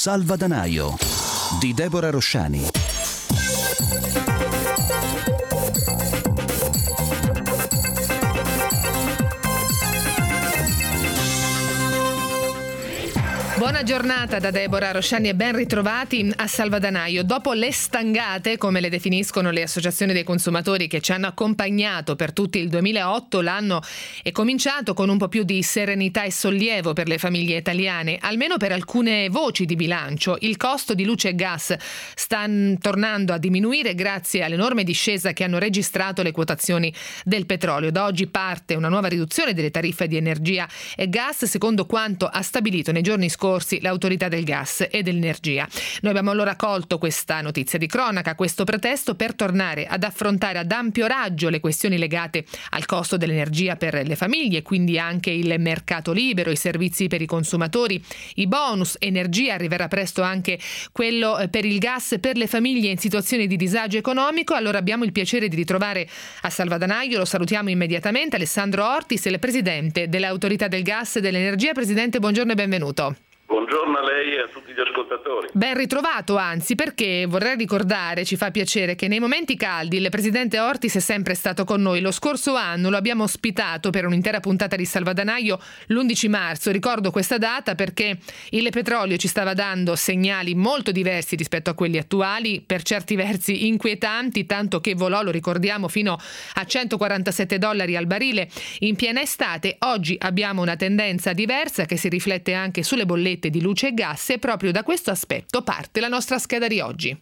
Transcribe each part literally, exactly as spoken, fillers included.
Salvadanaio di Deborah Rosciani. Buona giornata da Deborah Rosciani e ben ritrovati a Salvadanaio. Dopo le stangate, come le definiscono le associazioni dei consumatori che ci hanno accompagnato per tutto il duemilaotto, l'anno è cominciato con un po' più di serenità e sollievo per le famiglie italiane, almeno per alcune voci di bilancio. Il costo di luce e gas sta tornando a diminuire grazie all'enorme discesa che hanno registrato le quotazioni del petrolio. Da oggi parte una nuova riduzione delle tariffe di energia e gas, secondo quanto ha stabilito nei giorni scorsi l'autorità del gas e dell'energia. Noi abbiamo allora colto questa notizia di cronaca, questo pretesto, per tornare ad affrontare ad ampio raggio le questioni legate al costo dell'energia per le famiglie, quindi anche il mercato libero, i servizi per i consumatori, i bonus energia. Arriverà presto anche quello per il gas per le famiglie in situazioni di disagio economico. Allora abbiamo il piacere di ritrovare a Salvadanaio, lo salutiamo immediatamente, Alessandro Ortis, il presidente dell'autorità del gas e dell'energia. Presidente, buongiorno e benvenuto. Buongiorno a lei e a tutti gli ascoltatori. Ben ritrovato, anzi, perché vorrei ricordare, ci fa piacere, che nei momenti caldi il presidente Ortis è sempre stato con noi. Lo scorso anno lo abbiamo ospitato per un'intera puntata di Salvadanaio l'undici marzo. Ricordo questa data perché il petrolio ci stava dando segnali molto diversi rispetto a quelli attuali, per certi versi inquietanti, tanto che volò, lo ricordiamo, fino a centoquarantasette dollari al barile in piena estate. Oggi abbiamo una tendenza diversa che si riflette anche sulle bollette di luce e gas, e proprio da questo aspetto parte la nostra scheda di oggi.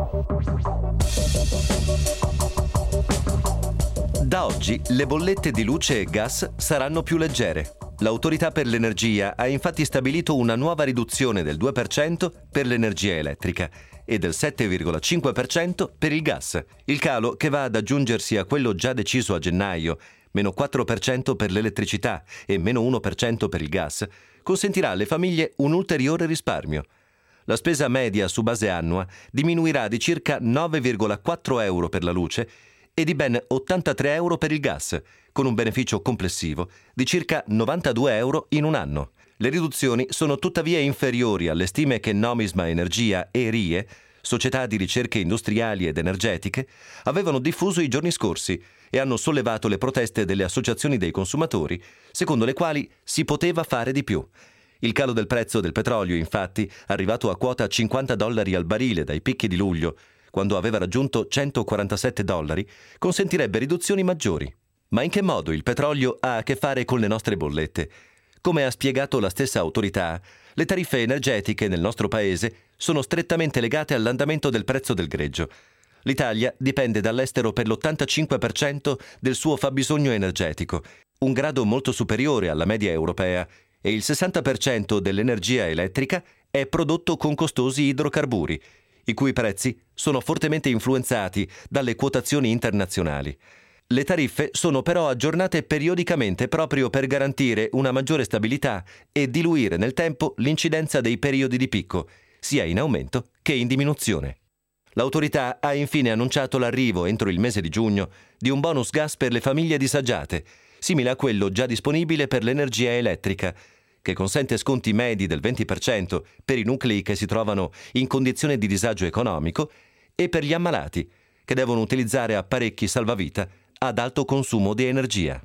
Da oggi le bollette di luce e gas saranno più leggere. L'Autorità per l'Energia ha infatti stabilito una nuova riduzione del due per cento per l'energia elettrica e del sette virgola cinque per cento per il gas. Il calo, che va ad aggiungersi a quello già deciso a gennaio, meno quattro per cento per l'elettricità e meno uno per cento per il gas, consentirà alle famiglie un ulteriore risparmio. La spesa media su base annua diminuirà di circa nove virgola quattro euro per la luce e di ben ottantatré euro per il gas, con un beneficio complessivo di circa novantadue euro in un anno. Le riduzioni sono tuttavia inferiori alle stime che Nomisma Energia e R I E, società di ricerche industriali ed energetiche, avevano diffuso i giorni scorsi e hanno sollevato le proteste delle associazioni dei consumatori, secondo le quali si poteva fare di più. Il calo del prezzo del petrolio, infatti, arrivato a quota cinquanta dollari al barile dai picchi di luglio, quando aveva raggiunto centoquarantasette dollari, consentirebbe riduzioni maggiori. Ma in che modo il petrolio ha a che fare con le nostre bollette? Come ha spiegato la stessa autorità, le tariffe energetiche nel nostro paese sono strettamente legate all'andamento del prezzo del greggio. L'Italia dipende dall'estero per l'ottantacinque per cento del suo fabbisogno energetico, un grado molto superiore alla media europea, e il sessanta per cento dell'energia elettrica è prodotto con costosi idrocarburi, i cui prezzi sono fortemente influenzati dalle quotazioni internazionali. Le tariffe sono però aggiornate periodicamente proprio per garantire una maggiore stabilità e diluire nel tempo l'incidenza dei periodi di picco, sia in aumento che in diminuzione. L'autorità ha infine annunciato l'arrivo, entro il mese di giugno, di un bonus gas per le famiglie disagiate, simile a quello già disponibile per l'energia elettrica, che consente sconti medi del venti per cento per i nuclei che si trovano in condizione di disagio economico e per gli ammalati, che devono utilizzare apparecchi salvavita ad alto consumo di energia.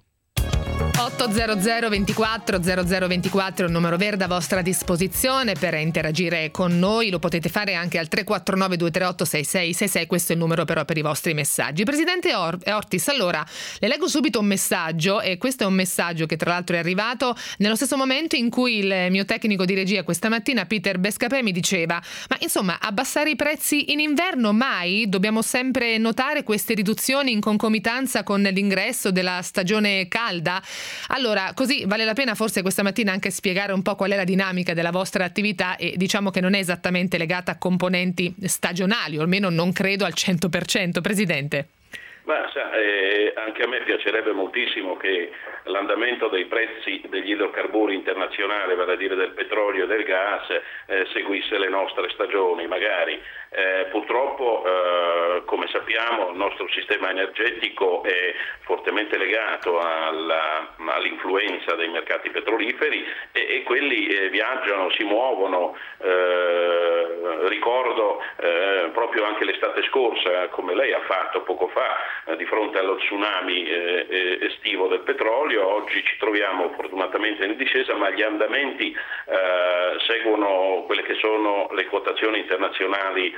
otto zero zero ventiquattro zero zero ventiquattro è un numero verde a vostra disposizione per interagire con noi. Lo potete fare anche al tre quattro nove due tre otto sei sei sei sei. Questo è il numero però per i vostri messaggi. Presidente Or- Ortis, allora le leggo subito un messaggio, e questo è un messaggio che tra l'altro è arrivato nello stesso momento in cui il mio tecnico di regia questa mattina, Peter Bescapè, mi diceva: ma insomma, abbassare i prezzi in inverno mai? Dobbiamo sempre notare queste riduzioni in concomitanza con l'ingresso della stagione calda? Allora, così vale la pena forse questa mattina anche spiegare un po' qual è la dinamica della vostra attività, e diciamo che non è esattamente legata a componenti stagionali, o almeno non credo al cento per cento, Presidente. Ma sa, eh, anche a me piacerebbe moltissimo che l'andamento dei prezzi degli idrocarburi internazionali, vale a dire del petrolio e del gas, eh, seguisse le nostre stagioni magari. Eh, purtroppo, eh, come sappiamo, il nostro sistema energetico è fortemente legato alla, all'influenza dei mercati petroliferi e, e quelli eh, viaggiano, si muovono. Eh, ricordo eh, proprio anche l'estate scorsa, come lei ha fatto poco fa, eh, di fronte allo tsunami eh, estivo del petrolio. Oggi ci troviamo fortunatamente in discesa, ma gli andamenti eh, seguono quelle che sono le quotazioni internazionali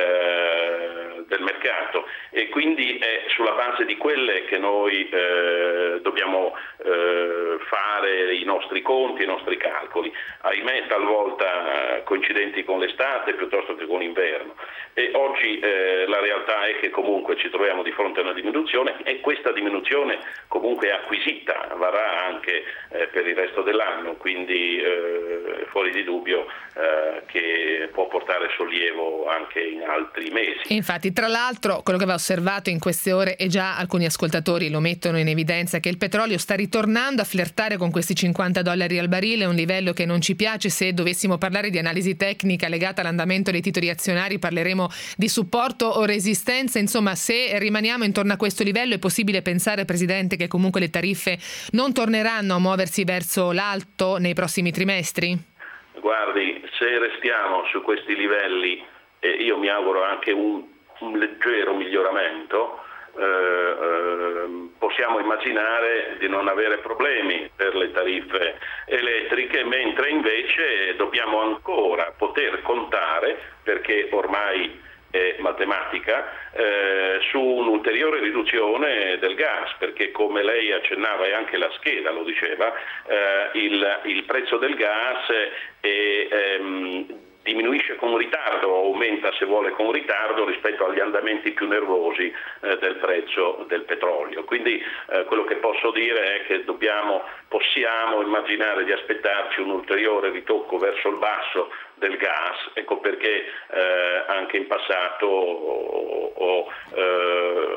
Eh, del mercato, e quindi è sulla base di quelle che noi eh, dobbiamo eh, fare i nostri conti, i nostri calcoli, ahimè talvolta eh, coincidenti con l'estate piuttosto che con l'inverno. E oggi eh, la realtà è che comunque ci troviamo di fronte a una diminuzione, e questa diminuzione comunque è acquisita, varrà anche eh, per il resto dell'anno, quindi eh, fuori di dubbio eh, che può portare sollievo anche in altri mesi. Infatti, tra l'altro, quello che va osservato in queste ore, e già alcuni ascoltatori lo mettono in evidenza, che il petrolio sta ritornando a flirtare con questi cinquanta dollari al barile, un livello che non ci piace. Se dovessimo parlare di analisi tecnica legata all'andamento dei titoli azionari, parleremo di supporto o resistenza. Insomma, se rimaniamo intorno a questo livello, è possibile pensare, Presidente, che comunque le tariffe non torneranno a muoversi verso l'alto nei prossimi trimestri? Guardi, se restiamo su questi livelli, e io mi auguro anche un, un leggero miglioramento, eh, eh, possiamo immaginare di non avere problemi per le tariffe elettriche, mentre invece dobbiamo ancora poter contare, perché ormai è matematica, eh, su un'ulteriore riduzione del gas, perché come lei accennava, e anche la scheda lo diceva, eh, il, il prezzo del gas è, ehm, diminuisce con ritardo, aumenta se vuole con ritardo rispetto agli andamenti più nervosi eh, del prezzo del petrolio. Quindi eh, quello che posso dire è che dobbiamo, possiamo immaginare di aspettarci un ulteriore ritocco verso il basso del gas, ecco perché eh, anche in passato ho, ho, eh,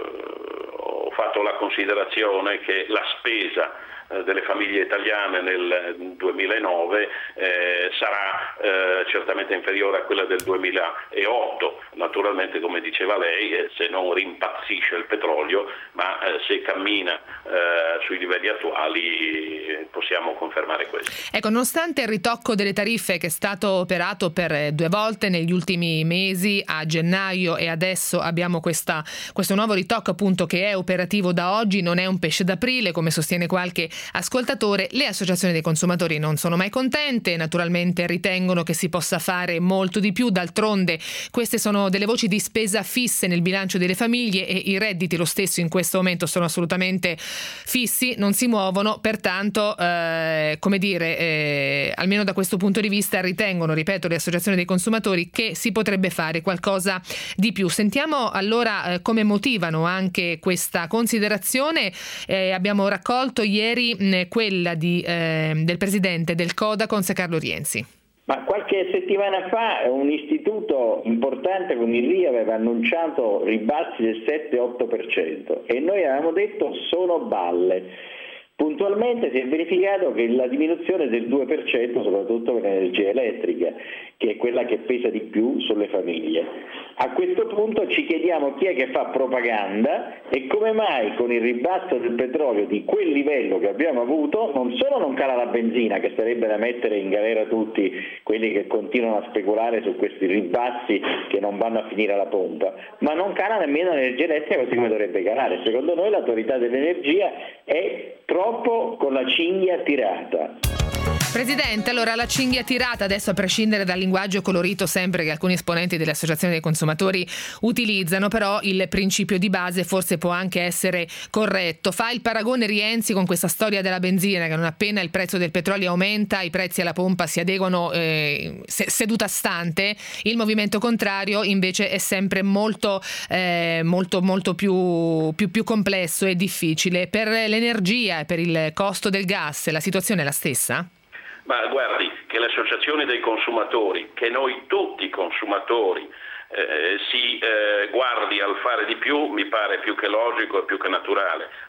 ho fatto la considerazione che la spesa delle famiglie italiane nel duemilanove eh, sarà eh, certamente inferiore a quella del duemilaotto, naturalmente come diceva lei, eh, se non rimpazzisce il petrolio, ma eh, se cammina eh, sui livelli attuali eh, possiamo confermare questo. Ecco, nonostante il ritocco delle tariffe che è stato operato per due volte negli ultimi mesi, a gennaio e adesso abbiamo questa, questo nuovo ritocco appunto che è operativo da oggi, non è un pesce d'aprile come sostiene qualche ascoltatore. Le associazioni dei consumatori non sono mai contente, naturalmente ritengono che si possa fare molto di più. D'altronde queste sono delle voci di spesa fisse nel bilancio delle famiglie e i redditi lo stesso in questo momento sono assolutamente fissi, non si muovono, pertanto eh, come dire eh, almeno da questo punto di vista ritengono, ripeto, le associazioni dei consumatori che si potrebbe fare qualcosa di più. Sentiamo allora eh, come motivano anche questa considerazione. Eh, abbiamo raccolto ieri quella di, eh, del presidente del Codacons, Carlo Rienzi. Ma qualche settimana fa un istituto importante come il R I aveva annunciato ribassi del sette otto per cento e noi avevamo detto sono balle. Puntualmente si è verificato che la diminuzione è del due per cento, soprattutto per l'energia elettrica, che è quella che pesa di più sulle famiglie. A questo punto ci chiediamo chi è che fa propaganda e come mai con il ribasso del petrolio di quel livello che abbiamo avuto non solo non cala la benzina, che sarebbe da mettere in galera tutti quelli che continuano a speculare su questi ribassi che non vanno a finire alla pompa, ma non cala nemmeno l'energia elettrica così come dovrebbe calare. Secondo noi l'autorità dell'energia è troppo con la cinghia tirata. Presidente, allora la cinghia tirata, adesso a prescindere dal linguaggio colorito sempre che alcuni esponenti delle associazioni dei consumatori utilizzano, però il principio di base forse può anche essere corretto. Fa il paragone Rienzi con questa storia della benzina, che non appena il prezzo del petrolio aumenta i prezzi alla pompa si adeguano eh, seduta stante. Il movimento contrario invece è sempre molto eh, molto molto più, più, più complesso e difficile. Per l'energia e per il costo del gas la situazione è la stessa? Ma guardi, che le associazioni dei consumatori, che noi tutti consumatori eh, si eh, guardi al fare di più, mi pare più che logico e più che naturale.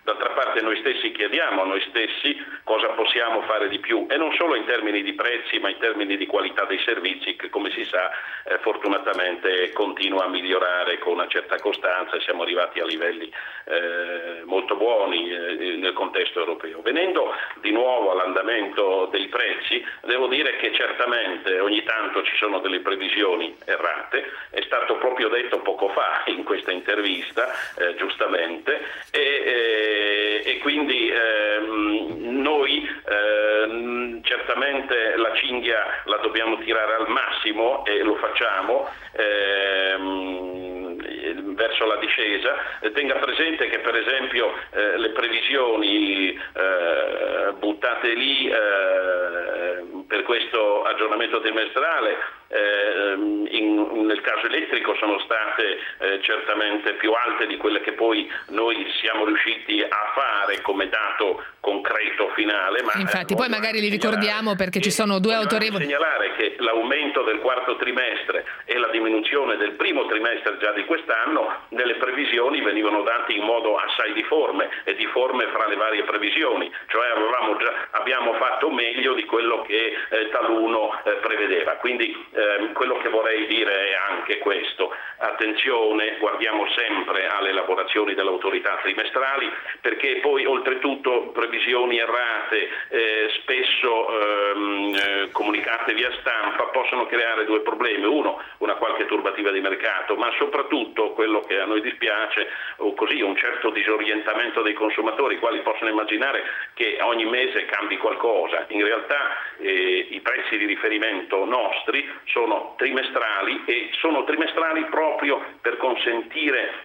D'altra parte noi stessi chiediamo a noi stessi cosa possiamo fare di più, e non solo in termini di prezzi ma in termini di qualità dei servizi che, come si sa, eh, fortunatamente continua a migliorare con una certa costanza e siamo arrivati a livelli eh, molto buoni eh, nel contesto europeo. Venendo di nuovo all'andamento dei prezzi, devo dire che certamente ogni tanto ci sono delle previsioni errate, è stato proprio detto poco fa in questa intervista, eh, giustamente, e, e, e quindi ehm, noi ehm, certamente la cinghia la dobbiamo tirare al massimo e lo facciamo ehm, verso la discesa. Tenga presente che per esempio eh, le previsioni eh, buttate lì eh, per questo aggiornamento trimestrale eh, in, nel caso elettrico sono state eh, certamente più alte di quelle che poi noi siamo riusciti a fare come dato concreto finale. Ma infatti poi magari li ricordiamo perché ci sono due autorevoli. Segnalare che l'aumento del quarto trimestre e la diminuzione del primo trimestre già di quest'anno nelle previsioni venivano dati in modo assai difforme e difforme fra le varie previsioni, cioè avevamo già, abbiamo fatto meglio di quello che eh, taluno eh, prevedeva. Quindi eh, quello che vorrei dire è anche questo: attenzione, guardiamo sempre alle elaborazioni dell'autorità trimestrali, perché poi oltretutto previsioni errate eh, spesso ehm, eh, comunicate via stampa possono creare due problemi: uno, una qualche turbativa di mercato, ma soprattutto quello che a noi dispiace, o così un certo disorientamento dei consumatori, i quali possono immaginare che ogni mese cambi qualcosa. In realtà eh, i prezzi di riferimento nostri sono trimestrali e sono trimestrali proprio per consentire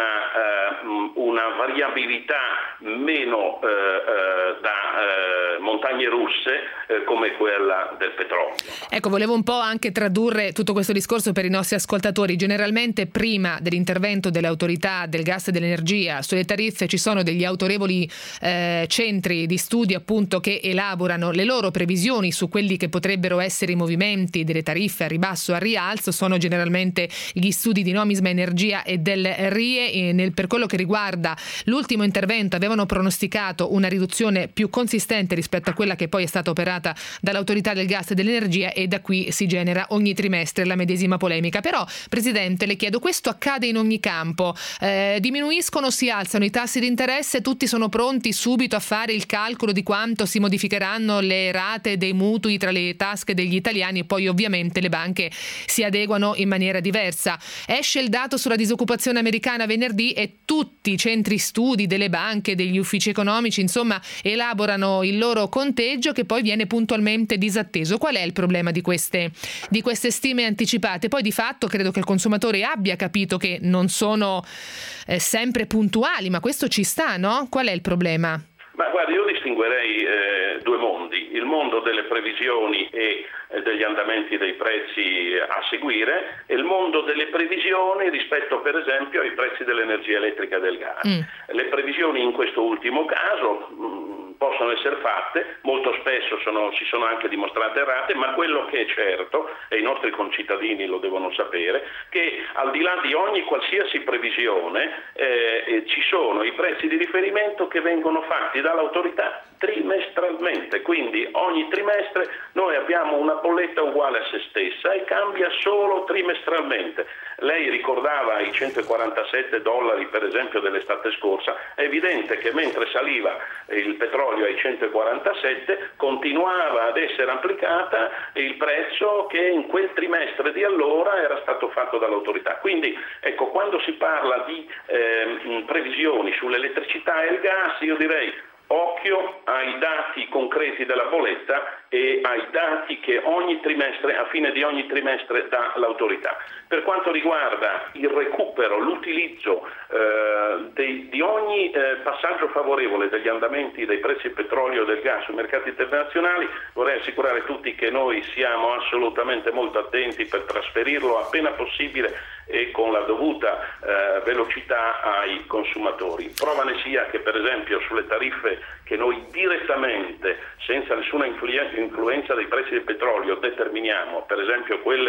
una, uh, una variabilità meno uh, uh, da uh, montagne russe uh, come quella del petrolio. Ecco, volevo un po' anche tradurre tutto questo discorso per i nostri ascoltatori. Generalmente prima dell'intervento delle autorità del gas e dell'energia sulle tariffe ci sono degli autorevoli eh, centri di studi appunto che elaborano le loro previsioni su quelli che potrebbero essere i movimenti delle tariffe a ribasso o a rialzo. Sono generalmente gli studi di Nomisma Energia e del R I E. E nel, per quello che riguarda l'ultimo intervento avevano pronosticato una riduzione più consistente rispetto a quella che poi è stata operata dall'autorità del gas e dell'energia, e da qui si genera ogni trimestre la medesima polemica. Però, Presidente, le chiedo, questo accade in ogni campo, eh, diminuiscono o si alzano i tassi di interesse, tutti sono pronti subito a fare il calcolo di quanto si modificheranno le rate dei mutui tra le tasche degli italiani, e poi ovviamente le banche si adeguano in maniera diversa. Esce il dato sulla disoccupazione americana venerdì e tutti i centri studi delle banche, degli uffici economici, insomma, elaborano il loro conteggio che poi viene puntualmente disatteso. Qual è il problema di queste, di queste stime anticipate? Poi di fatto credo che il consumatore abbia capito che non sono eh, sempre puntuali, ma questo ci sta, no? Qual è il problema? Ma guardi, io distinguerei eh, due mondi: il mondo delle previsioni e eh, degli andamenti dei prezzi a seguire, e il mondo delle previsioni rispetto per esempio ai prezzi dell'energia elettrica e del gas. Mm. Le previsioni in questo ultimo caso mh, possono essere fatte, molto spesso sono, si sono anche dimostrate errate, ma quello che è certo, e i nostri concittadini lo devono sapere, che al di là di ogni qualsiasi previsione eh, ci sono i prezzi di riferimento che vengono fatti dall'autorità trimestralmente, quindi ogni trimestre noi abbiamo una bolletta uguale a se stessa e cambia solo trimestralmente. Lei ricordava i centoquarantasette dollari per esempio dell'estate scorsa, è evidente che mentre saliva il petrolio ai centoquarantasette continuava ad essere applicata il prezzo che in quel trimestre di allora era stato fatto dall'autorità. Quindi ecco, quando si parla di eh, previsioni sull'elettricità e il gas, io direi occhio ai dati concreti della bolletta e ai dati che ogni trimestre, a fine di ogni trimestre, dà l'autorità. Per quanto riguarda il recupero, l'utilizzo eh, dei, di ogni eh, passaggio favorevole degli andamenti dei prezzi del petrolio e del gas sui mercati internazionali, vorrei assicurare tutti che noi siamo assolutamente molto attenti per trasferirlo appena possibile e con la dovuta eh, velocità ai consumatori. Prova ne sia che per esempio sulle tariffe che noi direttamente, senza nessuna influenza dei prezzi del petrolio, determiniamo, per esempio quelle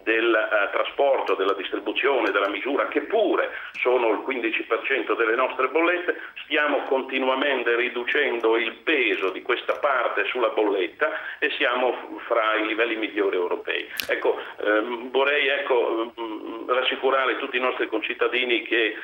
del uh, trasporto, della distribuzione, della misura, che pure sono il quindici per cento delle nostre bollette, stiamo continuamente riducendo il peso di questa parte sulla bolletta e siamo fra i livelli migliori europei. Ecco, ehm, vorrei ecco, rassicurare tutti i nostri concittadini che eh,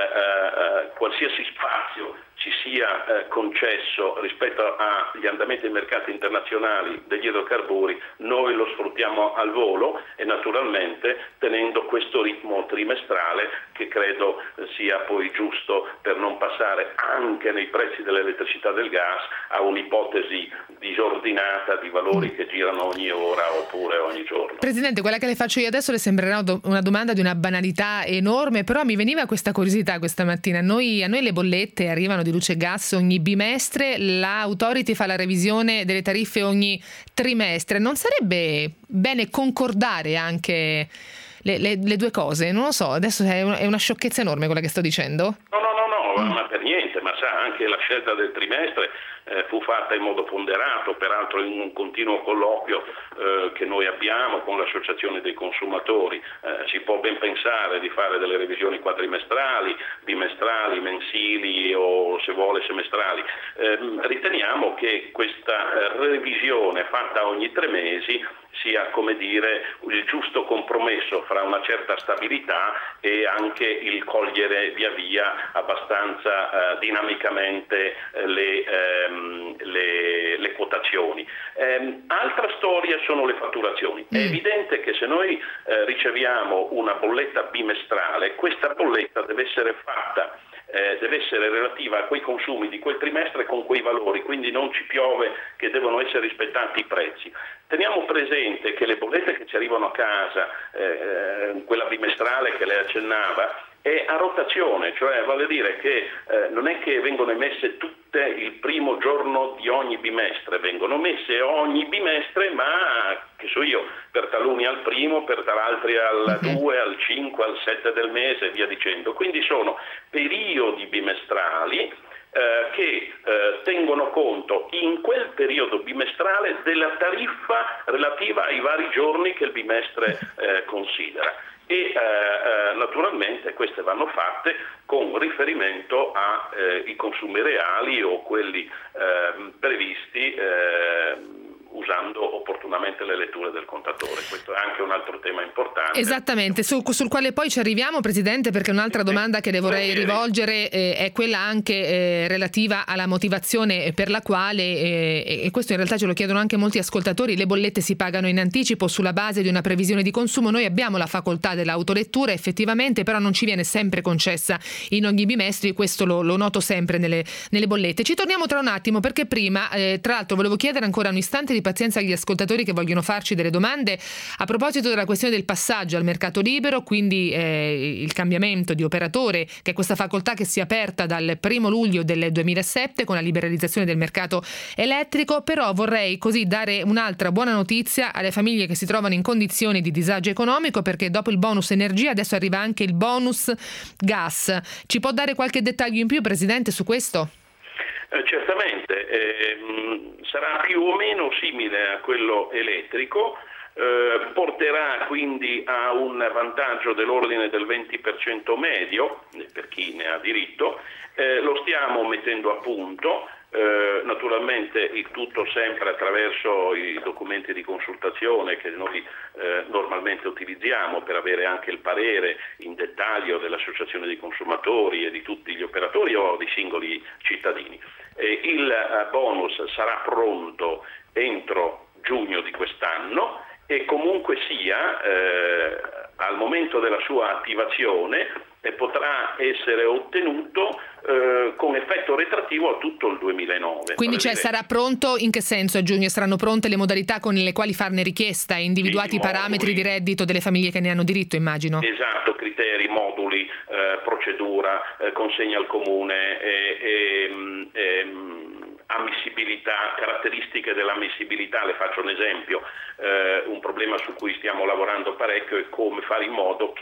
eh, qualsiasi spazio ci sia eh, concesso rispetto agli andamenti dei mercati internazionali degli idrocarburi, noi lo sfruttiamo al volo e naturalmente tenendo questo ritmo trimestrale che credo sia poi giusto per non passare anche nei prezzi dell'elettricità e del gas a un'ipotesi disordinata di valori che girano ogni ora oppure ogni giorno. Presidente, quella che le faccio io adesso le sembrerà una domanda di una banalità enorme, però mi veniva questa curiosità questa mattina. Noi, a noi le bollette arrivano di luce e gas ogni bimestre, l'Authority fa la revisione delle tariffe ogni trimestre. Non sarebbe bene concordare anche le, le, le due cose? Non lo so, adesso è, un, è una sciocchezza enorme quella che sto dicendo? No, no, no, no, mm. ma per niente, ma sa, anche la scelta del trimestre eh, fu fatta in modo ponderato, peraltro in un continuo colloquio eh, che noi abbiamo con l'associazione dei consumatori. Eh, si può ben pensare di fare delle revisioni quadrimestrali, bimestrali, mensili o se vuole semestrali. Eh, riteniamo che questa eh, revisione fatta ogni tre mesi sia, come dire, il giusto compromesso fra una certa stabilità e anche il cogliere via via abbastanza eh, dinamicamente eh, le, ehm, le, le quotazioni. Ehm, altra storia sono le fatturazioni. È evidente che se noi eh, riceviamo una bolletta bimestrale, questa bolletta deve essere fatta Eh, deve essere relativa a quei consumi di quel trimestre con quei valori, quindi non ci piove che devono essere rispettati i prezzi. Teniamo presente che le bollette che ci arrivano a casa, eh, quella bimestrale che lei accennava, è a rotazione, cioè vale a dire che eh, non è che vengono emesse tutte il primo giorno di ogni bimestre, vengono messe ogni bimestre, ma che so io, per taluni al primo, per altri al due, al cinque, al sette del mese e via dicendo. Quindi sono periodi bimestrali eh, che eh, tengono conto in quel periodo bimestrale della tariffa relativa ai vari giorni che il bimestre eh, considera. E eh, eh, naturalmente queste vanno fatte con riferimento ai eh, consumi reali o quelli eh, previsti eh, usando opportunamente le letture del contatore. Questo è anche un altro tema importante. Esattamente, su, sul quale poi ci arriviamo, Presidente, perché un'altra domanda che le vorrei rivolgere eh, è quella anche eh, relativa alla motivazione per la quale, eh, e questo in realtà ce lo chiedono anche molti ascoltatori, le bollette si pagano in anticipo sulla base di una previsione di consumo. Noi abbiamo la facoltà dell'autolettura effettivamente, però non ci viene sempre concessa in ogni bimestre, questo lo, lo noto sempre nelle, nelle bollette. Ci torniamo tra un attimo, perché prima, eh, tra l'altro, volevo chiedere ancora un istante di pazienza agli ascoltatori che vogliono farci delle domande a proposito della questione del passaggio al mercato libero, quindi eh, il cambiamento di operatore, che è questa facoltà che si è aperta dal primo luglio del duemilasette con la liberalizzazione del mercato elettrico. Però vorrei così dare un'altra buona notizia alle famiglie che si trovano in condizioni di disagio economico, perché dopo il bonus energia adesso arriva anche il bonus gas. Ci può dare qualche dettaglio in più, Presidente, su questo? Eh, certamente, eh, sarà più o meno simile a quello elettrico, eh, porterà quindi a un vantaggio dell'ordine del venti per cento medio per chi ne ha diritto, eh, lo stiamo mettendo a punto. Eh, naturalmente il tutto sempre attraverso i documenti di consultazione che noi eh, normalmente utilizziamo per avere anche il parere in dettaglio dell'associazione dei consumatori e di tutti gli operatori o di singoli cittadini. Eh, il eh, bonus sarà pronto entro giugno di quest'anno e comunque sia eh, al momento della sua attivazione e potrà essere ottenuto eh, con effetto retrattivo a tutto il duemilanove. Quindi cioè, sarà pronto in che senso a giugno? Saranno pronte le modalità con le quali farne richiesta e individuati i parametri di reddito delle famiglie che ne hanno diritto, immagino? Esatto, criteri, moduli, eh, procedura, eh, consegna al comune e, e, e ammissibilità, caratteristiche dell'ammissibilità. Le faccio un esempio, eh, un problema su cui stiamo lavorando parecchio è come fare in modo che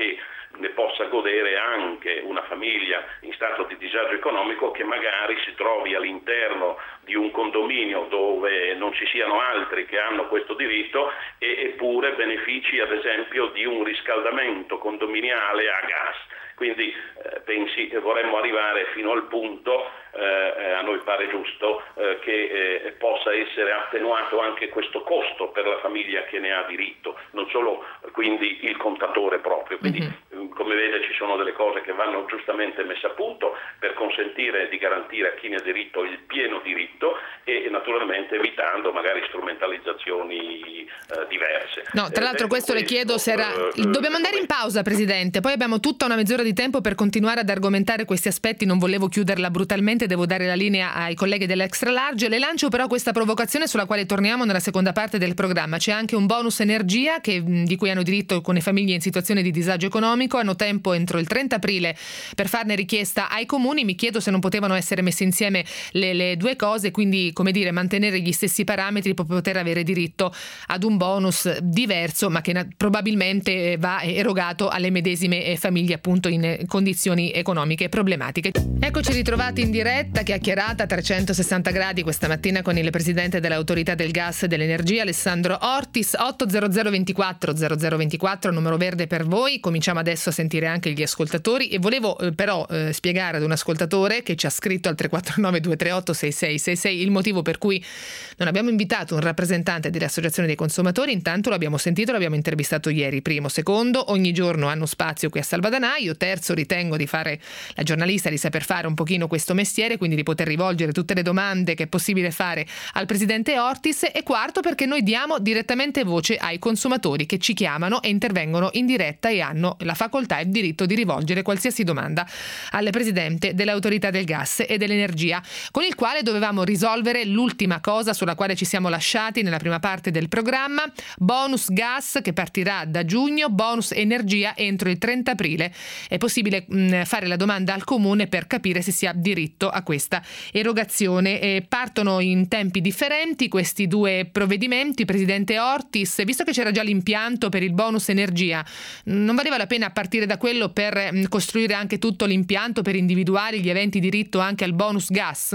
ne possa godere anche una famiglia in stato di disagio economico che magari si trovi all'interno di un condominio dove non ci siano altri che hanno questo diritto e eppure benefici ad esempio di un riscaldamento condominiale a gas. Quindi eh, pensi che vorremmo arrivare fino al punto, eh, a noi pare giusto, eh, che eh, possa essere attenuato anche questo costo per la famiglia che ne ha diritto, non solo quindi il contatore proprio. Quindi mm-hmm. come vede ci sono delle cose che vanno giustamente messe a punto per consentire di garantire a chi ne ha diritto il pieno diritto e naturalmente evitando magari strumentalizzazioni eh, diverse. No, tra l'altro eh, questo, questo le chiedo se era... Eh, Dobbiamo andare in pausa, Presidente, poi abbiamo tutta una mezz'ora di tempo per continuare ad argomentare questi aspetti, non volevo chiuderla brutalmente, devo dare la linea ai colleghi dell'Extra Large. Le lancio però questa provocazione sulla quale torniamo nella seconda parte del programma. C'è anche un bonus energia che, di cui hanno diritto con le famiglie in situazione di disagio economico, hanno tempo entro il trenta aprile per farne richiesta ai comuni. Mi chiedo se non potevano essere messe insieme le, le due cose, quindi come dire mantenere gli stessi parametri per poter avere diritto ad un bonus diverso ma che probabilmente va erogato alle medesime famiglie appunto in condizioni economiche problematiche. Eccoci ritrovati in diretta, chiacchierata a trecentosessanta gradi questa mattina con il presidente dell'Autorità del Gas e dell'Energia Alessandro Ortis. Otto zero zero ventiquattro zero zero ventiquattro numero verde per voi. Cominciamo adesso a sentire anche gli ascoltatori e volevo eh, però eh, spiegare ad un ascoltatore che ci ha scritto al tre quattro nove due tre otto sei sei sei sei il motivo per cui non abbiamo invitato un rappresentante delle associazioni dei consumatori. Intanto l'abbiamo sentito, l'abbiamo intervistato ieri. Primo, secondo, ogni giorno hanno spazio qui a Salvadanaio. Terzo, ritengo di fare la giornalista, di saper fare un pochino questo mestiere, quindi di poter rivolgere tutte le domande che è possibile fare al presidente Ortis. E quarto, perché noi diamo direttamente voce ai consumatori che ci chiamano e intervengono in diretta e hanno la facoltà e il diritto di rivolgere qualsiasi domanda al presidente dell'Autorità del Gas e dell'Energia, con il quale dovevamo risolvere l'ultima cosa sulla quale ci siamo lasciati nella prima parte del programma: bonus gas che partirà da giugno, bonus energia entro il trenta aprile. È possibile mh, fare la domanda al comune per capire se si ha diritto a questa erogazione. E partono in tempi differenti questi due provvedimenti. Presidente Ortis, visto che c'era già l'impianto per il bonus energia, non valeva la pena partire da quello per mh, costruire anche tutto l'impianto per individuare gli aventi diritto anche al bonus gas?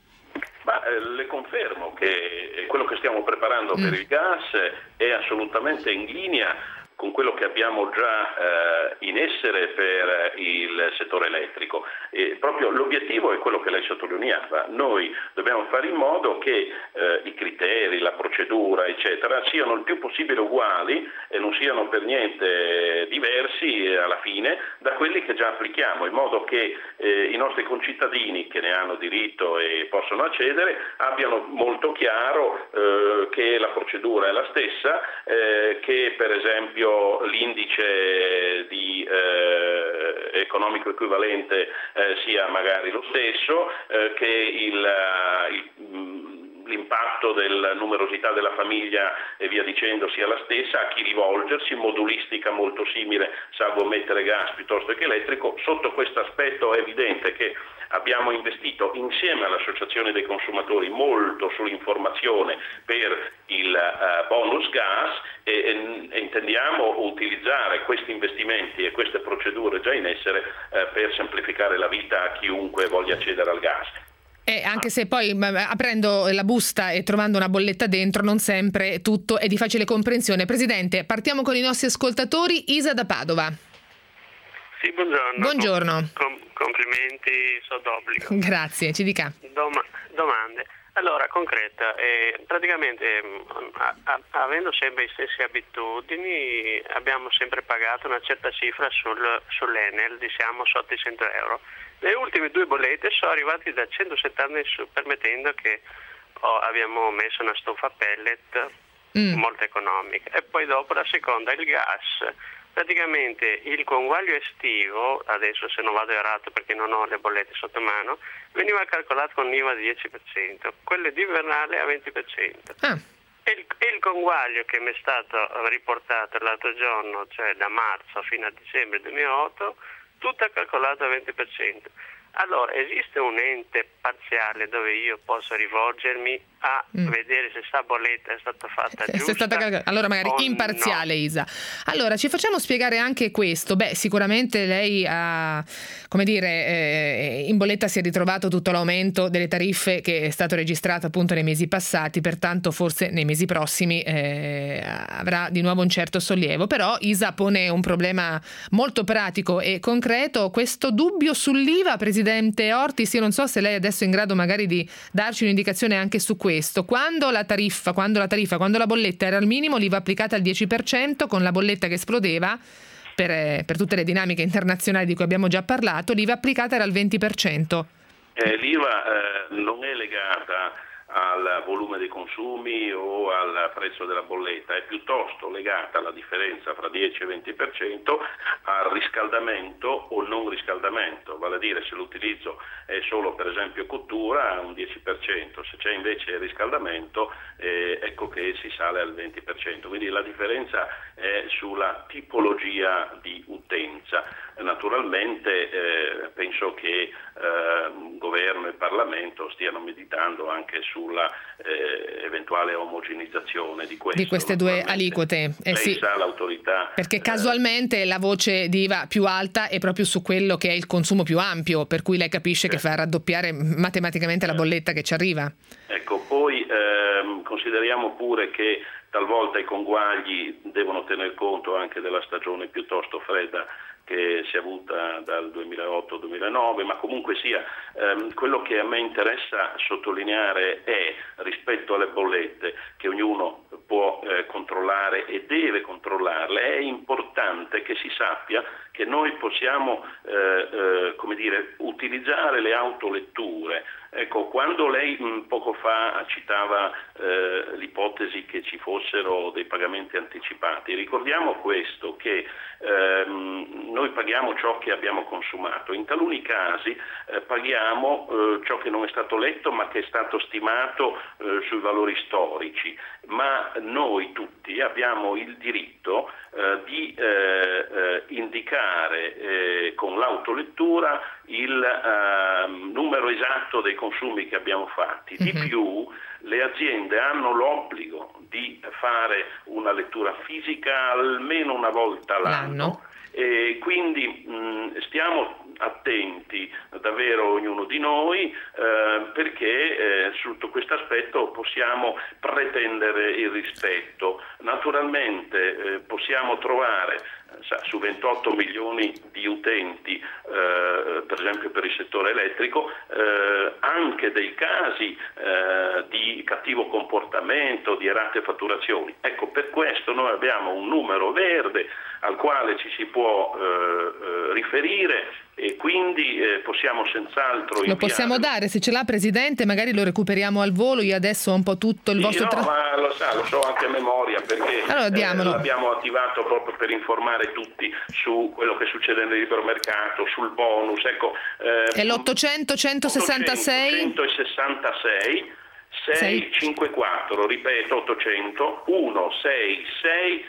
Ma eh, le confermo che quello che stiamo preparando mm. per il gas è assolutamente in linea con quello che abbiamo già eh, in essere per il settore elettrico. E proprio l'obiettivo è quello che lei sottolineava: noi dobbiamo fare in modo che eh, i criteri, la procedura eccetera siano il più possibile uguali e non siano per niente diversi eh, alla fine da quelli che già applichiamo, in modo che eh, i nostri concittadini che ne hanno diritto e possono accedere abbiano molto chiaro eh, che la procedura è la stessa, eh, che per esempio l'indice di eh, economico equivalente eh, sia magari lo stesso, eh, che il, il l'impatto della numerosità della famiglia e via dicendo sia la stessa, a chi rivolgersi, modulistica molto simile, salvo mettere gas piuttosto che elettrico. Sotto questo aspetto è evidente che abbiamo investito insieme all'Associazione dei Consumatori molto sull'informazione per il uh, bonus gas e, e, e intendiamo utilizzare questi investimenti e queste procedure già in essere uh, per semplificare la vita a chiunque voglia accedere al gas. Eh, anche se poi aprendo la busta e trovando una bolletta dentro non sempre tutto è di facile comprensione. Presidente, partiamo con i nostri ascoltatori. Isa da Padova. Sì, buongiorno. Buongiorno. Com- complimenti, so d'obbligo. Grazie, ci dica. Doma- domande. Allora, concreta, eh, praticamente a- a- avendo sempre le stesse abitudini abbiamo sempre pagato una certa cifra sul, sull'Enel, diciamo sotto i cento euro. Le ultime due bollette sono arrivate da centosettanta in su, permettendo che oh, abbiamo messo una stufa pellet mm. molto economica. E poi dopo la seconda, il gas. Praticamente il conguaglio estivo, adesso se non vado errato perché non ho le bollette sotto mano, veniva calcolato con I V A al dieci per cento, quelle d'invernale al venti per cento. Ah. E il, il conguaglio che mi è stato riportato l'altro giorno, cioè da marzo fino a dicembre duemilaotto, tutto calcolato al venti per cento. Allora, esiste un ente parziale dove io posso rivolgermi a mm. vedere se sta bolletta è stata fatta se giusta. È stata cal- allora magari imparziale, no. Isa. Allora ci facciamo spiegare anche questo. Beh, sicuramente lei ha, come dire, eh, in bolletta si è ritrovato tutto l'aumento delle tariffe che è stato registrato appunto nei mesi passati, pertanto forse nei mesi prossimi eh, avrà di nuovo un certo sollievo. Però Isa pone un problema molto pratico e concreto, questo dubbio sull'I V A, Presidente Ortis. Io non so se lei adesso è in grado magari di darci un'indicazione anche su questo. Quando la tariffa, quando la tariffa, quando la bolletta era al minimo, l'I V A applicata al dieci per cento, con la bolletta che esplodeva, per, per tutte le dinamiche internazionali di cui abbiamo già parlato, l'I V A applicata era al venti per cento. Eh, L'I V A eh, non è legata al volume dei consumi o al prezzo della bolletta, è piuttosto legata alla differenza fra dieci e venti per cento al riscaldamento o non riscaldamento, vale a dire se l'utilizzo è solo per esempio cottura un dieci per cento, se c'è invece riscaldamento eh, ecco che si sale al venti per cento, quindi la differenza è sulla tipologia di utenza. Naturalmente eh, penso che eh, governo e Parlamento stiano meditando anche sulla eh, eventuale omogenizzazione di, questo, di queste due aliquote. Eh, eh sì, sa l'autorità. Perché casualmente eh, la voce di I V A più alta è proprio su quello che è il consumo più ampio, per cui lei capisce eh. che fa raddoppiare matematicamente eh. la bolletta che ci arriva. Ecco, poi ehm, consideriamo pure che talvolta i conguagli devono tener conto anche della stagione piuttosto fredda che si è avuta dal duemilaotto duemilanove, ma comunque sia ehm, quello che a me interessa sottolineare è, rispetto alle bollette che ognuno può eh, controllare e deve controllarle, è importante che si sappia che noi possiamo eh, eh, come dire, utilizzare le autoletture. Ecco, quando lei mh, poco fa citava eh, l'ipotesi che ci fossero dei pagamenti anticipati, ricordiamo questo, che ehm, noi paghiamo ciò che abbiamo consumato, in taluni casi eh, paghiamo eh, ciò che non è stato letto ma che è stato stimato eh, sui valori storici, ma noi tutti abbiamo il diritto eh, di eh, eh, indicare eh, con l'autolettura il eh, numero esatto dei consumi che abbiamo fatti. Di mm-hmm. più, le aziende hanno l'obbligo di fare una lettura fisica almeno una volta l'anno, l'anno. E quindi mh, stiamo attenti davvero ognuno di noi eh, perché eh, sotto questo aspetto possiamo pretendere il rispetto. Naturalmente eh, possiamo trovare sa, su ventotto milioni di utenti, eh, per esempio per il settore elettrico, eh, anche dei casi eh, di cattivo comportamento, di errate fatturazioni. Ecco, per questo noi abbiamo un numero verde al quale ci si può eh, eh, riferire e quindi eh, possiamo senz'altro inviare. Lo possiamo dare, se ce l'ha Presidente, magari lo recuperiamo al volo. Io adesso ho un po' tutto il sì, vostro no, tra... ma lo sa, lo so anche a memoria perché allora, eh, l'abbiamo attivato proprio per informare tutti su quello che succede nel libero mercato, sul bonus. Ecco, eh, è l'ottocento centosessantasei centosessantasei seicentocinquantaquattro, ripeto, ottocento centosessantasei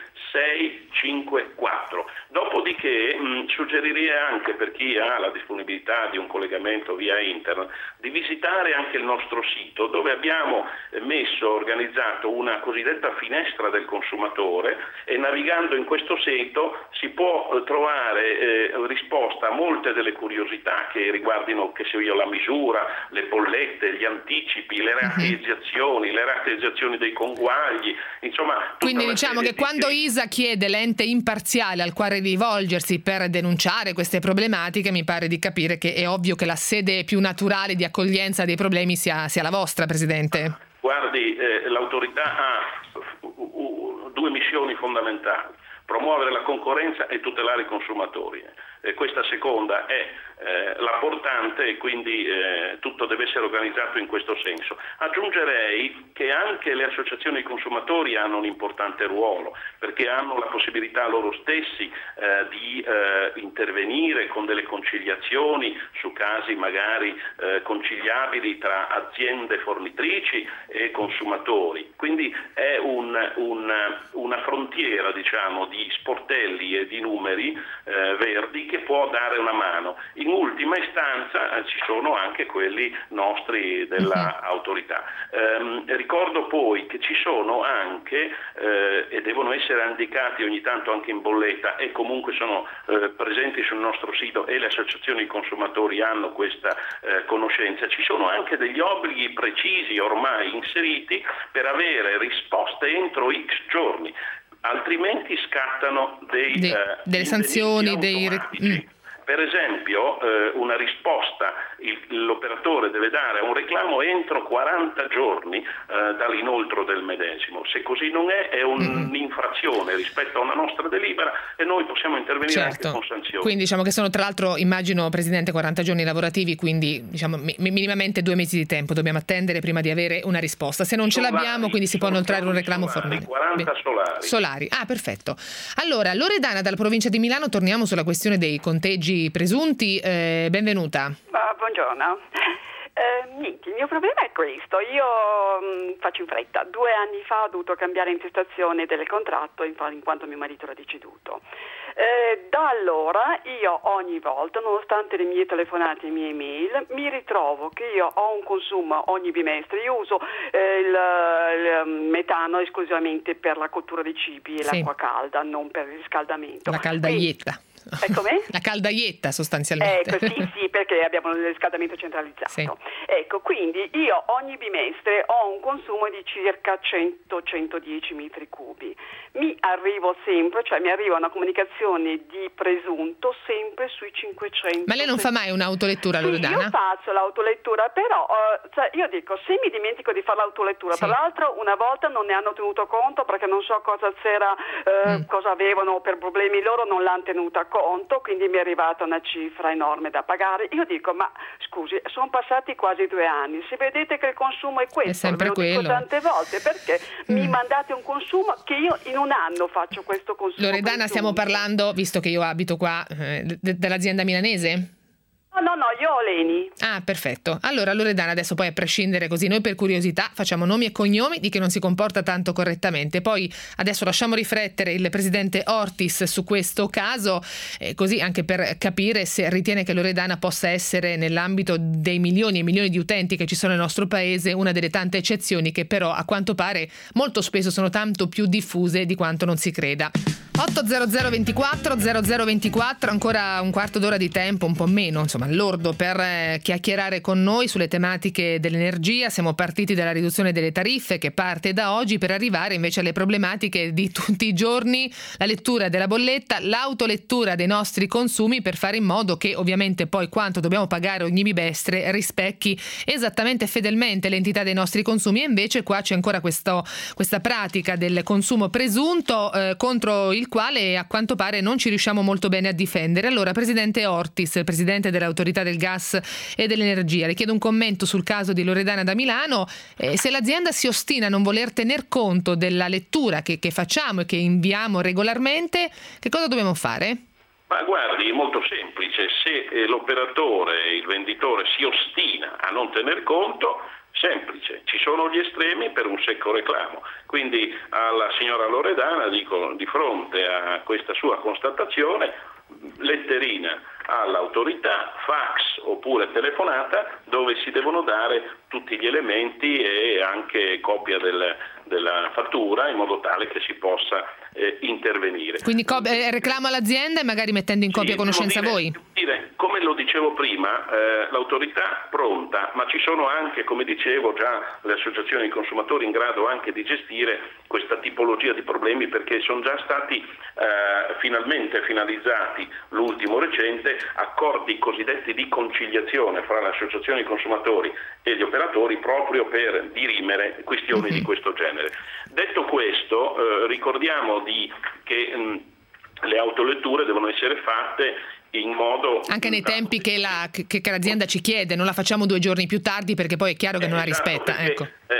seicentocinquantaquattro. Dopodiché mh, suggerirei anche, per chi ha la disponibilità di un collegamento via internet, di visitare anche il nostro sito, dove abbiamo messo, organizzato una cosiddetta finestra del consumatore, e navigando in questo sito si può eh, trovare eh, risposta a molte delle curiosità che riguardino, che se io, la misura, le bollette, gli anticipi, le rateizzazioni, le rateizzazioni dei conguagli, insomma. Quindi diciamo che quando Isa chiede l'ente imparziale al quale rivolgersi per denunciare queste problematiche, mi pare di capire che è ovvio che la sede più naturale di accoglienza dei problemi sia, sia la vostra, Presidente. Guardi, eh, l'autorità ha uh, due missioni fondamentali: promuovere la concorrenza e tutelare i consumatori. E questa seconda è eh, la portante e quindi eh, tutto deve essere organizzato in questo senso. Aggiungerei che anche le associazioni dei consumatori hanno un importante ruolo, perché hanno la possibilità loro stessi eh, di eh, intervenire con delle conciliazioni su casi magari eh, conciliabili tra aziende fornitrici e consumatori. Quindi è un, un, una frontiera, diciamo, di sportelli e di numeri eh, verdi che che può dare una mano. In ultima istanza eh, ci sono anche quelli nostri dell'autorità. Eh, ricordo poi che ci sono anche, eh, e devono essere indicati ogni tanto anche in bolletta, e comunque sono eh, presenti sul nostro sito, e le associazioni di consumatori hanno questa eh, conoscenza, ci sono anche degli obblighi precisi ormai inseriti per avere risposte entro X giorni, altrimenti scattano dei, De, eh, delle sanzioni, dei... Mm. Per esempio, eh, una risposta il, l'operatore deve dare a un reclamo entro quaranta giorni eh, dall'inoltro del medesimo. Se così non è, è un'infrazione mm-hmm. rispetto a una nostra delibera, e noi possiamo intervenire certo. anche con sanzioni. Quindi diciamo che sono, tra l'altro, immagino, Presidente, quaranta giorni lavorativi, quindi diciamo mi, minimamente due mesi di tempo dobbiamo attendere prima di avere una risposta. Se non solari, ce l'abbiamo, quindi si può inoltrare un reclamo solari, formale. quaranta Beh. solari. Solari. Ah, perfetto. Allora, Loredana dalla provincia di Milano, torniamo sulla questione dei conteggi presunti. Eh, benvenuta. Ah, buongiorno. Eh, niente, il mio problema è questo. Io mh, faccio in fretta. Due anni fa ho dovuto cambiare intestazione del contratto in, in quanto mio marito era deceduto. Eh, da allora io ogni volta, nonostante le mie telefonate e le mie email, mi ritrovo che io ho un consumo ogni bimestre. Io uso eh, il, il metano esclusivamente per la cottura dei cibi e sì. l'acqua calda, non per il riscaldamento. La caldaietta. Quindi, è com'è? La caldaietta sostanzialmente. Ecco, sì, sì, perché abbiamo il riscaldamento centralizzato. Sì. Ecco, quindi io ogni bimestre ho un consumo di circa cento centodieci metri cubi. Mi arrivo sempre, cioè mi arriva una comunicazione di presunto sempre sui cinquecento. Ma lei non fa mai un'autolettura, Loredana? Sì, io faccio l'autolettura, però uh, cioè io dico, se mi dimentico di fare l'autolettura, sì. tra l'altro una volta non ne hanno tenuto conto perché non so cosa c'era, uh, mm. cosa avevano per problemi loro, non l'hanno tenuta conto, quindi mi è arrivata una cifra enorme da pagare. Io dico, ma scusi, sono passati quasi due anni, se vedete che il consumo è questo, è sempre lo quello. dico tante volte, perché mm. mi mandate un consumo che io in un anno faccio questo consumo. Loredana, stiamo parlando, visto che io abito qua, eh, d- dell'azienda milanese? No, no, no, io ho l'Eni. Ah, perfetto. Allora, Loredana, adesso poi a prescindere così, noi per curiosità facciamo nomi e cognomi di chi non si comporta tanto correttamente. Poi adesso lasciamo riflettere il presidente Ortis su questo caso, eh, così anche per capire se ritiene che Loredana possa essere, nell'ambito dei milioni e milioni di utenti che ci sono nel nostro paese, una delle tante eccezioni che però a quanto pare molto spesso sono tanto più diffuse di quanto non si creda. otto zero zero ventiquattro zero zero ventiquattro, ancora un quarto d'ora di tempo, un po' meno, insomma, all'ordo per eh, chiacchierare con noi sulle tematiche dell'energia. Siamo partiti dalla riduzione delle tariffe, che parte da oggi, per arrivare invece alle problematiche di tutti i giorni, la lettura della bolletta, l'autolettura dei nostri consumi, per fare in modo che ovviamente poi quanto dobbiamo pagare ogni bimestre rispecchi esattamente fedelmente l'entità dei nostri consumi. E invece qua c'è ancora questo, questa pratica del consumo presunto eh, contro il quale a quanto pare non ci riusciamo molto bene a difendere. Allora, presidente Ortis, presidente dell'autorità del gas e dell'energia, le chiedo un commento sul caso di Loredana da Milano. Eh, se l'azienda si ostina a non voler tener conto della lettura che, che facciamo e che inviamo regolarmente, che cosa dobbiamo fare? Ma guardi, è molto semplice. Se eh, l'operatore, il venditore si ostina a non tener conto, semplice, ci sono gli estremi per un secco reclamo. Quindi alla signora Loredana dico, di fronte a questa sua constatazione, letterina all'autorità, fax oppure telefonata, dove si devono dare tutti gli elementi e anche copia del, della fattura, in modo tale che si possa eh, intervenire. Quindi co- eh, reclamo all'azienda e magari mettendo in copia sì, conoscenza dire, voi? Dire, come lo dicevo prima, eh, l'autorità pronta, ma ci sono anche, come dicevo, già le associazioni di consumatori in grado anche di gestire questa tipologia di problemi, perché sono già stati eh, finalmente finalizzati, l'ultimo recente, accordi cosiddetti di conciliazione fra le associazioni di consumatori e gli operatori, proprio per dirimere questioni mm-hmm. di questo genere. Detto questo, eh, ricordiamo di, che mh, le autoletture devono essere fatte in modo anche nei tempi che, la, che, che l'azienda ci chiede, non la facciamo due giorni più tardi, perché poi è chiaro che eh, non la rispetta. Perché, ecco. eh, capisco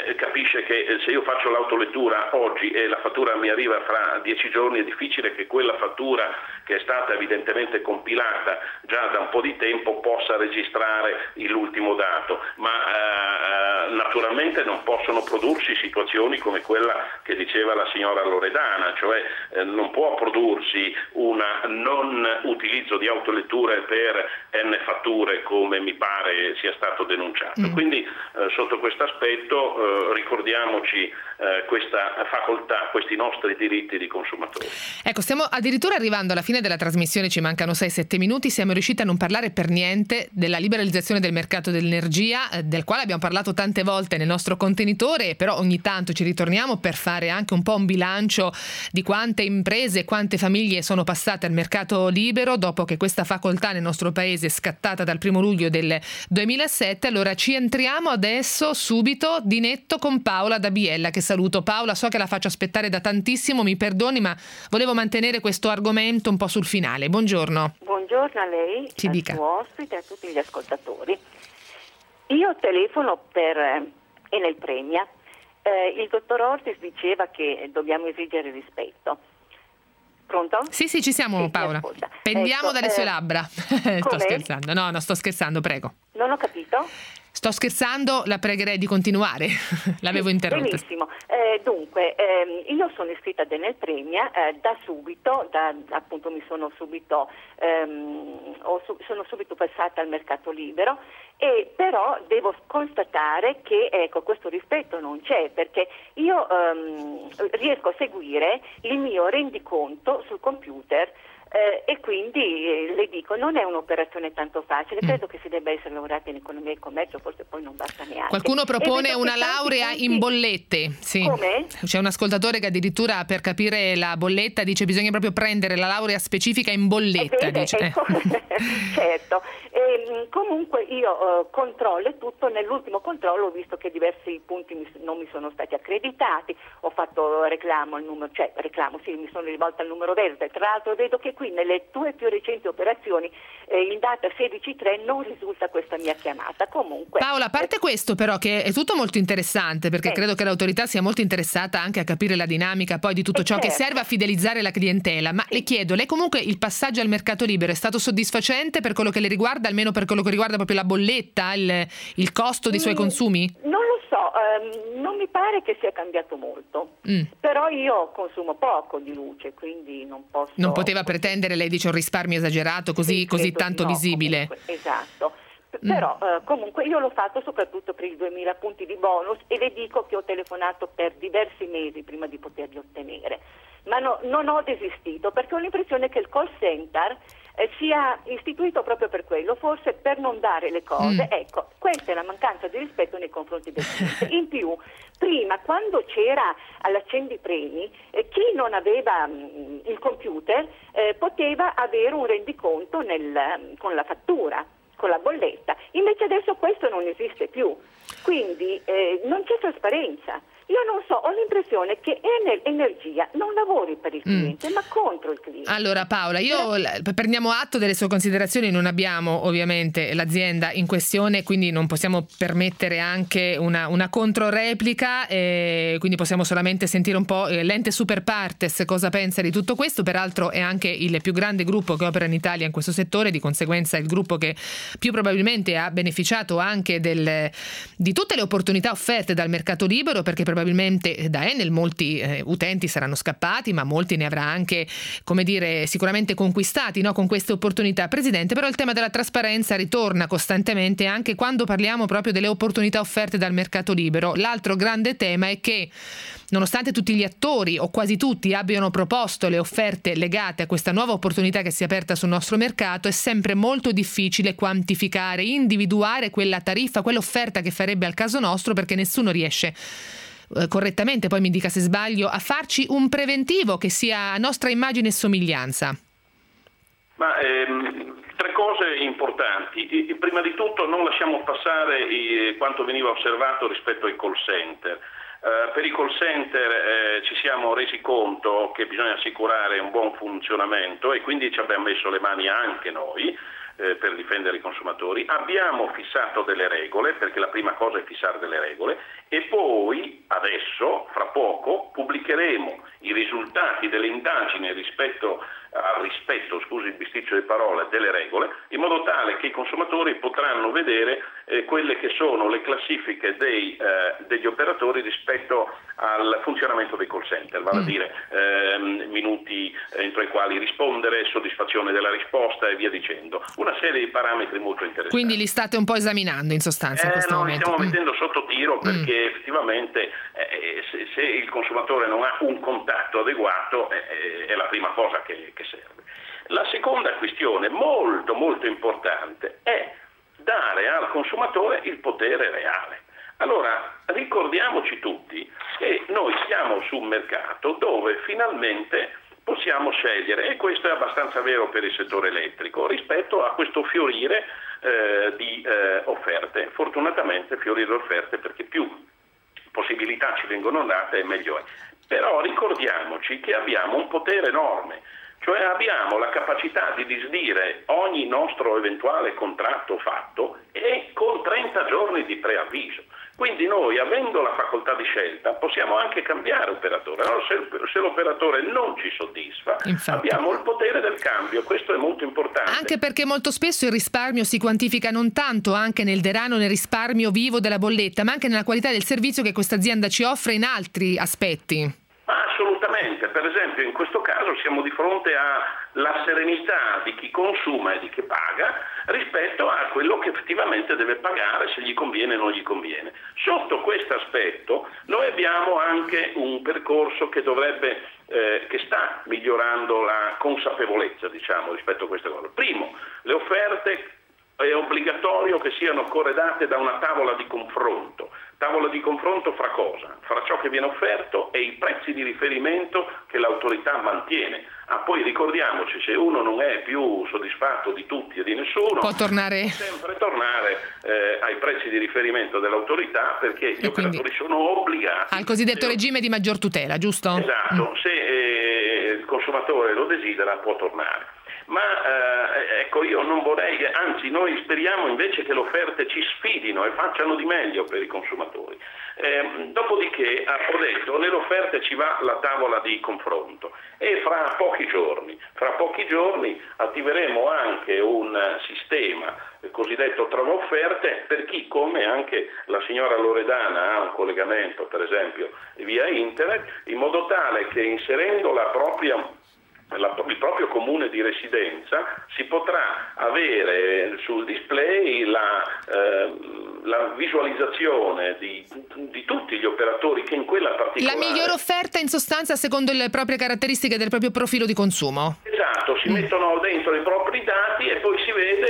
capisce che se io faccio l'autolettura oggi e la fattura mi arriva fra dieci giorni, è difficile che quella fattura, che è stata evidentemente compilata già da un po' di tempo, possa registrare l'ultimo dato, ma eh, naturalmente non possono prodursi situazioni come quella che diceva la signora Loredana, cioè eh, non può prodursi un non utilizzo di autoletture per n fatture come mi pare sia stato denunciato. Mm. Quindi eh, sotto questo aspetto eh, ricordiamoci eh, questa facoltà, questi nostri diritti di consumatori. Ecco, stiamo addirittura arrivando alla fine della trasmissione, ci mancano sei sette minuti, siamo riusciti a non parlare per niente della liberalizzazione del mercato dell'energia, eh, del quale abbiamo parlato tante volte nel nostro contenitore, però ogni tanto ci ritorniamo per fare anche un po' un bilancio di quante imprese, quante famiglie sono passate al mercato libero dopo che questa facoltà nel nostro paese è scattata dal primo luglio del duemilasette. Allora ci entriamo adesso subito di netto con Paola da Biella, che saluto. Paola, so che la faccio aspettare da tantissimo, mi perdoni, ma volevo mantenere questo argomento un po' sul finale. Buongiorno. Buongiorno a lei, ci al dica. suo ospite e a tutti gli ascoltatori. Io telefono per eh, Enel Premia. Eh, il dottor Ortis diceva che dobbiamo esigere rispetto. Pronto? Sì, sì, ci siamo, sì, Paola. Pendiamo ecco, dalle sue eh, labbra. Sto scherzando. No, no, sto scherzando, prego. Non ho capito. Sto scherzando, la pregherei di continuare. L'avevo sì, interrotta. Benissimo. Eh, dunque, ehm, io sono iscritta ad Enel Premia eh, da subito, da, appunto mi sono subito, ehm, ho, sono subito passata al mercato libero, e però devo constatare che ecco, questo rispetto non c'è, perché io ehm, riesco a seguire il mio rendiconto sul computer. Eh, e quindi eh, le dico, non è un'operazione tanto facile, mm. credo che si debba essere laureati in economia e commercio, forse poi non basta neanche. Qualcuno propone una laurea punti... in bollette, sì. Come? C'è un ascoltatore che addirittura per capire la bolletta dice bisogna proprio prendere la laurea specifica in bolletta. Eh, vede, dice. ecco, certo. E, comunque io uh, controllo tutto, nell'ultimo controllo ho visto che diversi punti mi, non mi sono stati accreditati, ho fatto reclamo al numero, cioè reclamo, sì, mi sono rivolta al numero verde, tra l'altro vedo che qui nelle tue più recenti operazioni eh, in data sedici tre non risulta questa mia chiamata. Comunque Paola, a parte eh, questo però, che è tutto molto interessante, perché eh, credo che l'autorità sia molto interessata anche a capire la dinamica poi di tutto ciò certo. che serve a fidelizzare la clientela, ma sì. le chiedo, lei comunque il passaggio al mercato libero è stato soddisfacente per quello che le riguarda, almeno per quello che riguarda proprio la bolletta, il, il costo dei suoi mm, consumi? Non lo so, ehm, non mi pare che sia cambiato molto, mm. però io consumo poco di luce, quindi non posso... Non poteva pretendere, lei dice, un risparmio esagerato così, sì, così tanto no, visibile. Comunque, esatto. Mm. Però eh, comunque io l'ho fatto soprattutto per i duemila punti di bonus, e le dico che ho telefonato per diversi mesi prima di poterli ottenere, ma no, non ho desistito, perché ho l'impressione che il call center eh, sia istituito proprio per quello, forse per non dare le cose. Mm. Ecco, questa è la mancanza di rispetto nei confronti del cliente. In più, prima, quando c'era all'accendipremi, eh, chi non aveva mh, il computer eh, poteva avere un rendiconto nel, con la fattura, con la bolletta. Invece adesso questo non esiste più, quindi eh, non c'è trasparenza. Io non so, ho l'impressione che Enel Energia non lavori per il cliente, mm. ma contro il cliente. Allora Paola, io Però... prendiamo atto delle sue considerazioni, non abbiamo ovviamente l'azienda in questione, quindi non possiamo permettere anche una, una controreplica, eh, quindi possiamo solamente sentire un po' eh, l'ente super partes cosa pensa di tutto questo. Peraltro è anche il più grande gruppo che opera in Italia in questo settore, di conseguenza il gruppo che più probabilmente ha beneficiato anche del, di tutte le opportunità offerte dal mercato libero, perché probabilmente da Enel molti eh, utenti saranno scappati, ma molti ne avrà anche, come dire, sicuramente conquistati, no, con queste opportunità. Presidente, però il tema della trasparenza ritorna costantemente anche quando parliamo proprio delle opportunità offerte dal mercato libero. L'altro grande tema è che, nonostante tutti gli attori o quasi tutti abbiano proposto le offerte legate a questa nuova opportunità che si è aperta sul nostro mercato, è sempre molto difficile quantificare, individuare quella tariffa, quell'offerta che farebbe al caso nostro, perché nessuno riesce correttamente, poi mi dica se sbaglio, a farci un preventivo che sia a nostra immagine e somiglianza. Ma ehm, tre cose importanti. Prima di tutto non lasciamo passare i, quanto veniva osservato rispetto ai call center. Uh, per i call center eh, ci siamo resi conto che bisogna assicurare un buon funzionamento, e quindi ci abbiamo messo le mani anche noi. eh, per difendere i consumatori. Abbiamo fissato delle regole, perché la prima cosa è fissare delle regole, e poi adesso, fra poco, pubblicheremo i risultati delle indagini rispetto al rispetto, scusi il bisticcio di parole, delle regole, in modo tale che i consumatori potranno vedere eh, quelle che sono le classifiche dei, eh, degli operatori rispetto al funzionamento dei call center, vale a dire ehm, minuti entro i quali rispondere, soddisfazione della risposta e via dicendo. Una serie di parametri molto interessanti. Quindi li state un po' esaminando in sostanza in eh, questo no, momento? Li stiamo mm. mettendo sotto tiro perché mm. effettivamente eh, se, se il consumatore non ha un contatto adeguato eh, è la prima cosa che, che serve. La seconda questione molto molto importante è dare al consumatore il potere reale. Allora, ricordiamoci tutti che noi siamo su un mercato dove finalmente possiamo scegliere, e questo è abbastanza vero per il settore elettrico, rispetto a questo fiorire eh, di eh, offerte. Fortunatamente fiorire offerte, perché più possibilità ci vengono date e meglio è. Però ricordiamoci che abbiamo un potere enorme, cioè abbiamo la capacità di disdire ogni nostro eventuale contratto fatto e con trenta giorni di preavviso. Quindi noi, avendo la facoltà di scelta, possiamo anche cambiare operatore. Allora, se, se l'operatore non ci soddisfa, infatti, abbiamo il potere del cambio. Questo è molto importante. Anche perché molto spesso il risparmio si quantifica non tanto anche nel denaro, nel risparmio vivo della bolletta, ma anche nella qualità del servizio che questa azienda ci offre in altri aspetti. Assolutamente, per esempio in questo caso siamo di fronte alla serenità di chi consuma e di chi paga rispetto a quello che effettivamente deve pagare, se gli conviene o non gli conviene. Sotto questo aspetto noi abbiamo anche un percorso che dovrebbe, eh, che sta migliorando la consapevolezza, diciamo, rispetto a queste cose. Primo, le offerte è obbligatorio che siano corredate da una tavola di confronto. Tavola di confronto fra cosa? Fra ciò che viene offerto e i prezzi di riferimento che l'autorità mantiene. Ah, poi ricordiamoci, se uno non è più soddisfatto di tutti e di nessuno, può tornare può sempre tornare eh, ai prezzi di riferimento dell'autorità, perché gli e operatori sono obbligati al cosiddetto se... regime di maggior tutela, giusto? Esatto, mm. se eh, il consumatore lo desidera può tornare. Ma eh, ecco, io non vorrei, anzi noi speriamo invece che le offerte ci sfidino e facciano di meglio per i consumatori. Eh, dopodiché, ho detto, nelle offerte ci va la tavola di confronto e fra pochi giorni, fra pochi giorni attiveremo anche un sistema cosiddetto trova offerte per chi, come anche la signora Loredana, ha un collegamento per esempio via internet, in modo tale che inserendo la propria La, il proprio comune di residenza si potrà avere sul display la, eh, la visualizzazione di, di tutti gli operatori che in quella particolare... La migliore offerta in sostanza secondo le proprie caratteristiche del proprio profilo di consumo. Esatto, si mm. mettono dentro i propri dati e poi si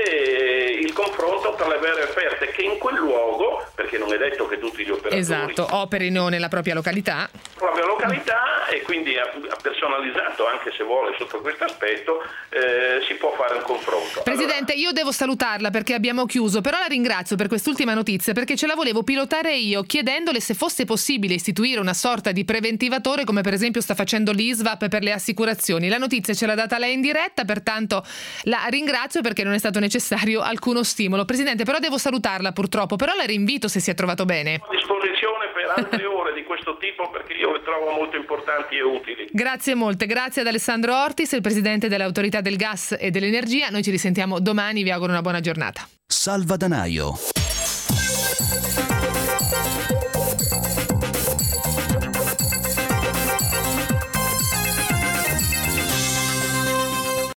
vede il confronto tra le vere offerte che in quel luogo, perché non è detto che tutti gli operatori... Esatto, operino nella propria località. propria località e quindi ha personalizzato, anche se vuole sotto questo aspetto, eh, si può fare un confronto. Presidente, allora, io devo salutarla perché abbiamo chiuso, però la ringrazio per quest'ultima notizia, perché ce la volevo pilotare io chiedendole se fosse possibile istituire una sorta di preventivatore come per esempio sta facendo l'I S V A P per le assicurazioni. La notizia ce l'ha data lei in diretta, pertanto la ringrazio perché non è stato necessario alcuno stimolo. Presidente, però devo salutarla purtroppo, però la rinvito se si è trovato bene. A disposizione per altre ore di questo tipo perché io le trovo molto importanti e utili. Grazie molte, grazie ad Alessandro Ortis, il presidente dell'Autorità del Gas e dell'Energia. Noi ci risentiamo domani, vi auguro una buona giornata. Salvadanaio.